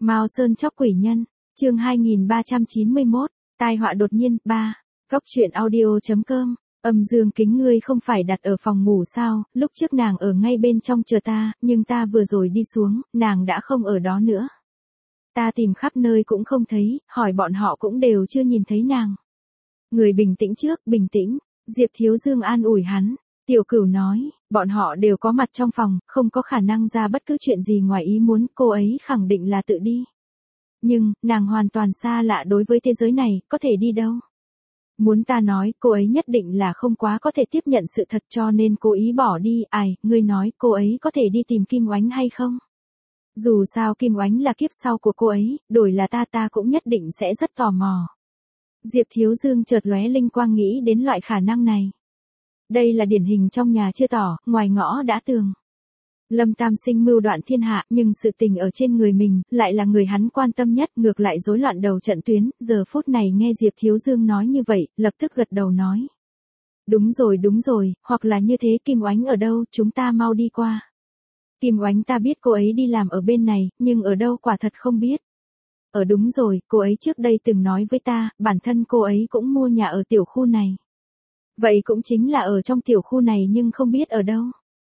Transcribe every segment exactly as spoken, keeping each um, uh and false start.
Mao Sơn chóc quỷ nhân, chương hai nghìn ba trăm chín mươi mốt, tai họa đột nhiên, ba. Cốc truyện audio chấm com, âm dương kính ngươi không phải đặt ở phòng ngủ sao, lúc trước nàng ở ngay bên trong chờ ta, nhưng ta vừa rồi đi xuống, nàng đã không ở đó nữa. Ta tìm khắp nơi cũng không thấy, hỏi bọn họ cũng đều chưa nhìn thấy nàng. Người bình tĩnh trước, bình tĩnh, Diệp Thiếu Dương an ủi hắn. Tiểu Cửu nói, bọn họ đều có mặt trong phòng, không có khả năng ra bất cứ chuyện gì ngoài ý muốn, cô ấy khẳng định là tự đi. Nhưng, nàng hoàn toàn xa lạ đối với thế giới này, có thể đi đâu? Muốn ta nói, cô ấy nhất định là không quá có thể tiếp nhận sự thật cho nên cố ý bỏ đi, ai, ngươi nói cô ấy có thể đi tìm Kim Oánh hay không? Dù sao Kim Oánh là kiếp sau của cô ấy, đổi là ta ta cũng nhất định sẽ rất tò mò. Diệp Thiếu Dương chợt lóe linh quang nghĩ đến loại khả năng này. Đây là điển hình trong nhà chưa tỏ, ngoài ngõ đã tường. Lâm Tam Sinh mưu đoạn thiên hạ, nhưng sự tình ở trên người mình, lại là người hắn quan tâm nhất, ngược lại rối loạn đầu trận tuyến, giờ phút này nghe Diệp Thiếu Dương nói như vậy, lập tức gật đầu nói. Đúng rồi đúng rồi, hoặc là như thế Kim Oánh ở đâu, chúng ta mau đi qua. Kim Oánh ta biết cô ấy đi làm ở bên này, nhưng ở đâu quả thật không biết. Ở đúng rồi, cô ấy trước đây từng nói với ta, bản thân cô ấy cũng mua nhà ở tiểu khu này. Vậy cũng chính là ở trong tiểu khu này nhưng không biết ở đâu.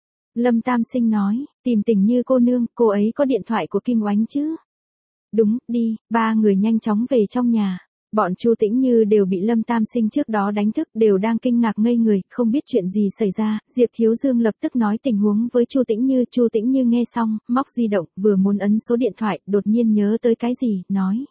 Lâm Tam Sinh nói, tìm Tình Như cô nương, cô ấy có điện thoại của Kim Oánh chứ? Đúng, đi, ba người nhanh chóng về trong nhà. Bọn Chu Tĩnh Như đều bị Lâm Tam Sinh trước đó đánh thức, đều đang kinh ngạc ngây người, không biết chuyện gì xảy ra. Diệp Thiếu Dương lập tức nói tình huống với Chu Tĩnh Như, Chu Tĩnh Như nghe xong, móc di động, vừa muốn ấn số điện thoại, đột nhiên nhớ tới cái gì, nói.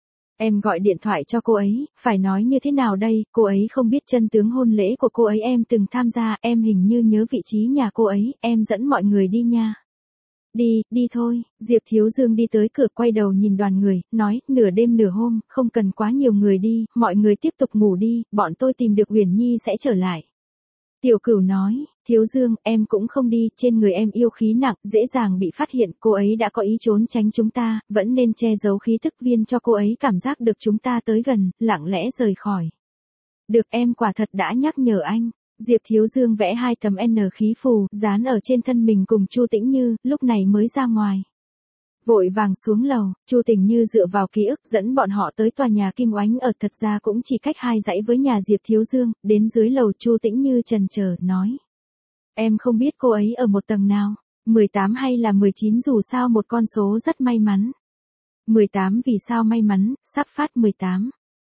Em gọi điện thoại cho cô ấy, phải nói như thế nào đây, cô ấy không biết chân tướng hôn lễ của cô ấy em từng tham gia, em hình như nhớ vị trí nhà cô ấy, em dẫn mọi người đi nha. Đi, đi thôi, Diệp Thiếu Dương đi tới cửa quay đầu nhìn đoàn người, nói, nửa đêm nửa hôm, không cần quá nhiều người đi, mọi người tiếp tục ngủ đi, bọn tôi tìm được Uyển Nhi sẽ trở lại. Tiểu Cửu nói, Thiếu Dương, em cũng không đi, trên người em yêu khí nặng, dễ dàng bị phát hiện, cô ấy đã có ý trốn tránh chúng ta, vẫn nên che giấu khí tức viên cho cô ấy cảm giác được chúng ta tới gần, lặng lẽ rời khỏi. Được em quả thật đã nhắc nhở anh. Diệp Thiếu Dương vẽ hai tấm N khí phù, dán ở trên thân mình cùng Chu Tĩnh Như, lúc này mới ra ngoài. Vội vàng xuống lầu, Chu Tĩnh Như dựa vào ký ức dẫn bọn họ tới tòa nhà Kim Oánh ở thật ra cũng chỉ cách hai dãy với nhà Diệp Thiếu Dương, đến dưới lầu Chu Tĩnh Như chần chờ nói. Em không biết cô ấy ở một tầng nào, mười tám hay là mười chín dù sao một con số rất may mắn. mười tám vì sao may mắn, sắp phát mười tám.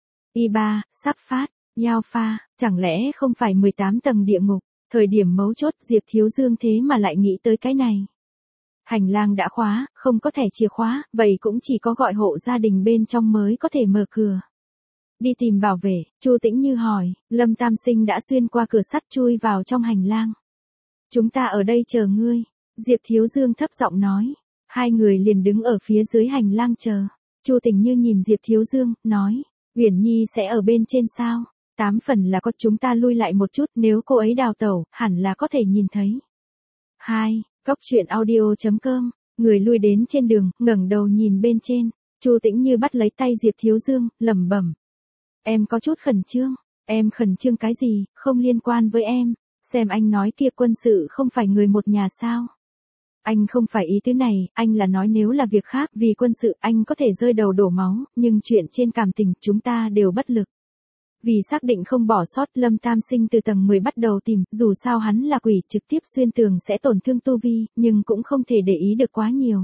Y ba, sắp phát. Yao pha, chẳng lẽ không phải mười tám tầng địa ngục, thời điểm mấu chốt Diệp Thiếu Dương thế mà lại nghĩ tới cái này. Hành lang đã khóa, không có thẻ chìa khóa, vậy cũng chỉ có gọi hộ gia đình bên trong mới có thể mở cửa. Đi tìm bảo vệ, Chu Tĩnh Như hỏi, Lâm Tam Sinh đã xuyên qua cửa sắt chui vào trong hành lang. Chúng ta ở đây chờ ngươi, Diệp Thiếu Dương thấp giọng nói. Hai người liền đứng ở phía dưới hành lang chờ. Chu Tĩnh Như nhìn Diệp Thiếu Dương, nói, Uyển Nhi sẽ ở bên trên sao? Tám phần là có, chúng ta lui lại một chút, nếu cô ấy đào tẩu, hẳn là có thể nhìn thấy. hai. Cốc truyện audio chấm com, người lui đến trên đường, ngẩng đầu nhìn bên trên, Chu Tĩnh Như bắt lấy tay Diệp Thiếu Dương, lẩm bẩm. Em có chút khẩn trương, em khẩn trương cái gì, không liên quan với em, xem anh nói kia quân sự không phải người một nhà sao. Anh không phải ý tứ này, anh là nói nếu là việc khác, vì quân sự anh có thể rơi đầu đổ máu, nhưng chuyện trên cảm tình chúng ta đều bất lực. Vì xác định không bỏ sót, Lâm Tam Sinh từ tầng mười bắt đầu tìm, dù sao hắn là quỷ trực tiếp xuyên tường sẽ tổn thương tu vi, nhưng cũng không thể để ý được quá nhiều.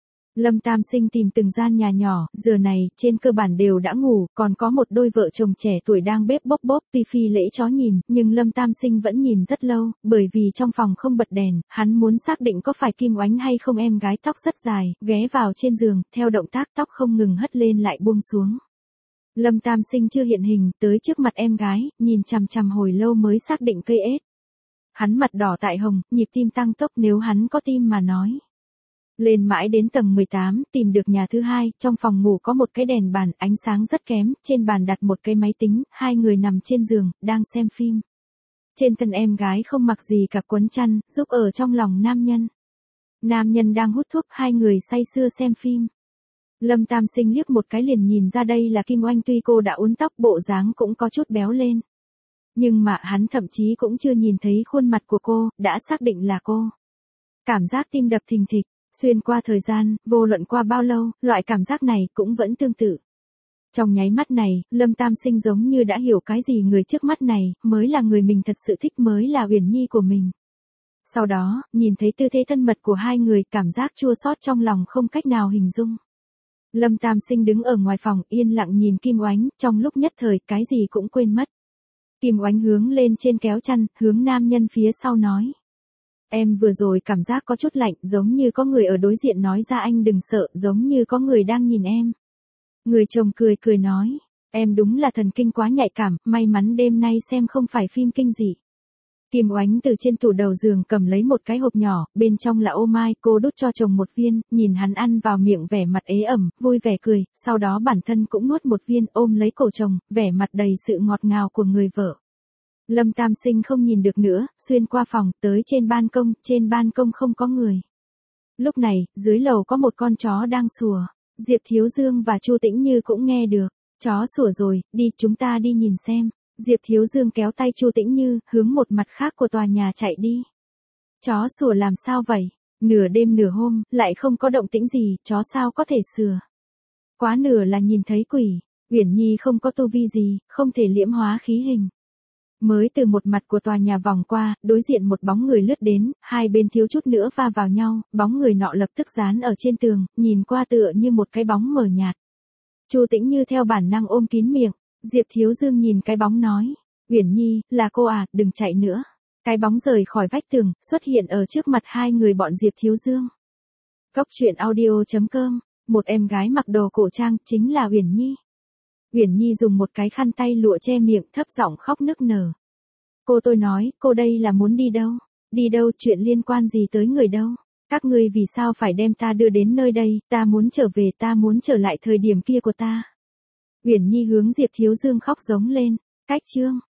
Lâm Tam Sinh tìm từng gian nhà nhỏ, giờ này, trên cơ bản đều đã ngủ, còn có một đôi vợ chồng trẻ tuổi đang bếp bốc bốp, tuy phi lễ chó nhìn, nhưng Lâm Tam Sinh vẫn nhìn rất lâu, bởi vì trong phòng không bật đèn, hắn muốn xác định có phải Kim Oánh hay không. Em gái tóc rất dài, ghé vào trên giường, theo động tác tóc không ngừng hất lên lại buông xuống. Lâm Tam Sinh chưa hiện hình, tới trước mặt em gái, nhìn chằm chằm hồi lâu mới xác định cây ếch. Hắn mặt đỏ tại hồng, nhịp tim tăng tốc nếu hắn có tim mà nói. Lên mãi đến tầng mười tám, tìm được nhà thứ hai, trong phòng ngủ có một cái đèn bàn, ánh sáng rất kém, trên bàn đặt một cái máy tính, hai người nằm trên giường, đang xem phim. Trên thân em gái không mặc gì cả, quấn chăn, giúp ở trong lòng nam nhân. Nam nhân đang hút thuốc, hai người say sưa xem phim. Lâm Tam Sinh liếc một cái liền nhìn ra đây là Kim Oanh, tuy cô đã uốn tóc, bộ dáng cũng có chút béo lên. Nhưng mà hắn thậm chí cũng chưa nhìn thấy khuôn mặt của cô, đã xác định là cô. Cảm giác tim đập thình thịch, Xuyên qua thời gian, vô luận qua bao lâu, loại cảm giác này cũng vẫn tương tự. Trong nháy mắt này, Lâm Tam Sinh giống như đã hiểu cái gì người trước mắt này, mới là người mình thật sự thích, mới là Uyển Nhi của mình. Sau đó, nhìn thấy tư thế thân mật của hai người, cảm giác chua xót trong lòng không cách nào hình dung. Lâm Tam Sinh đứng ở ngoài phòng, yên lặng nhìn Kim Oánh, trong lúc nhất thời, cái gì cũng quên mất. Kim Oánh hướng lên trên kéo chăn, hướng nam nhân phía sau nói. Em vừa rồi cảm giác có chút lạnh, giống như có người ở đối diện nói ra anh đừng sợ, giống như có người đang nhìn em. Người chồng cười cười nói, em đúng là thần kinh quá nhạy cảm, may mắn đêm nay xem không phải phim kinh dị. Kim Oánh từ trên tủ đầu giường cầm lấy một cái hộp nhỏ, bên trong là ô mai, cô đút cho chồng một viên, nhìn hắn ăn vào miệng vẻ mặt ế ẩm, vui vẻ cười, sau đó bản thân cũng nuốt một viên, ôm lấy cổ chồng, vẻ mặt đầy sự ngọt ngào của người vợ. Lâm Tam Sinh không nhìn được nữa, xuyên qua phòng, tới trên ban công, trên ban công không có người. Lúc này, dưới lầu có một con chó đang sủa, Diệp Thiếu Dương và Chu Tĩnh Như cũng nghe được, chó sủa rồi, đi chúng ta đi nhìn xem. Diệp Thiếu Dương kéo tay Chu Tĩnh Như, hướng một mặt khác của tòa nhà chạy đi. Chó sủa làm sao vậy? Nửa đêm nửa hôm, lại không có động tĩnh gì, chó sao có thể sủa? Quá nửa là nhìn thấy quỷ, Uyển Nhi không có tu vi gì, không thể liễm hóa khí hình. Mới từ một mặt của tòa nhà vòng qua, đối diện một bóng người lướt đến, hai bên thiếu chút nữa va vào nhau, bóng người nọ lập tức dán ở trên tường, nhìn qua tựa như một cái bóng mờ nhạt. Chu Tĩnh Như theo bản năng ôm kín miệng. Diệp Thiếu Dương nhìn cái bóng nói, Uyển Nhi, là cô à, đừng chạy nữa. Cái bóng rời khỏi vách tường, xuất hiện ở trước mặt hai người bọn Diệp Thiếu Dương. Cốc truyện audio chấm com, một em gái mặc đồ cổ trang, chính là Uyển Nhi. Uyển Nhi dùng một cái khăn tay lụa che miệng, thấp giọng khóc nức nở. Cô tôi nói, cô đây là muốn đi đâu? Đi đâu, chuyện liên quan gì tới người đâu? Các ngươi vì sao phải đem ta đưa đến nơi đây, ta muốn trở về, ta muốn trở lại thời điểm kia của ta. Uyển Nhi hướng Diệp Thiếu Dương khóc giống lên, cách chương.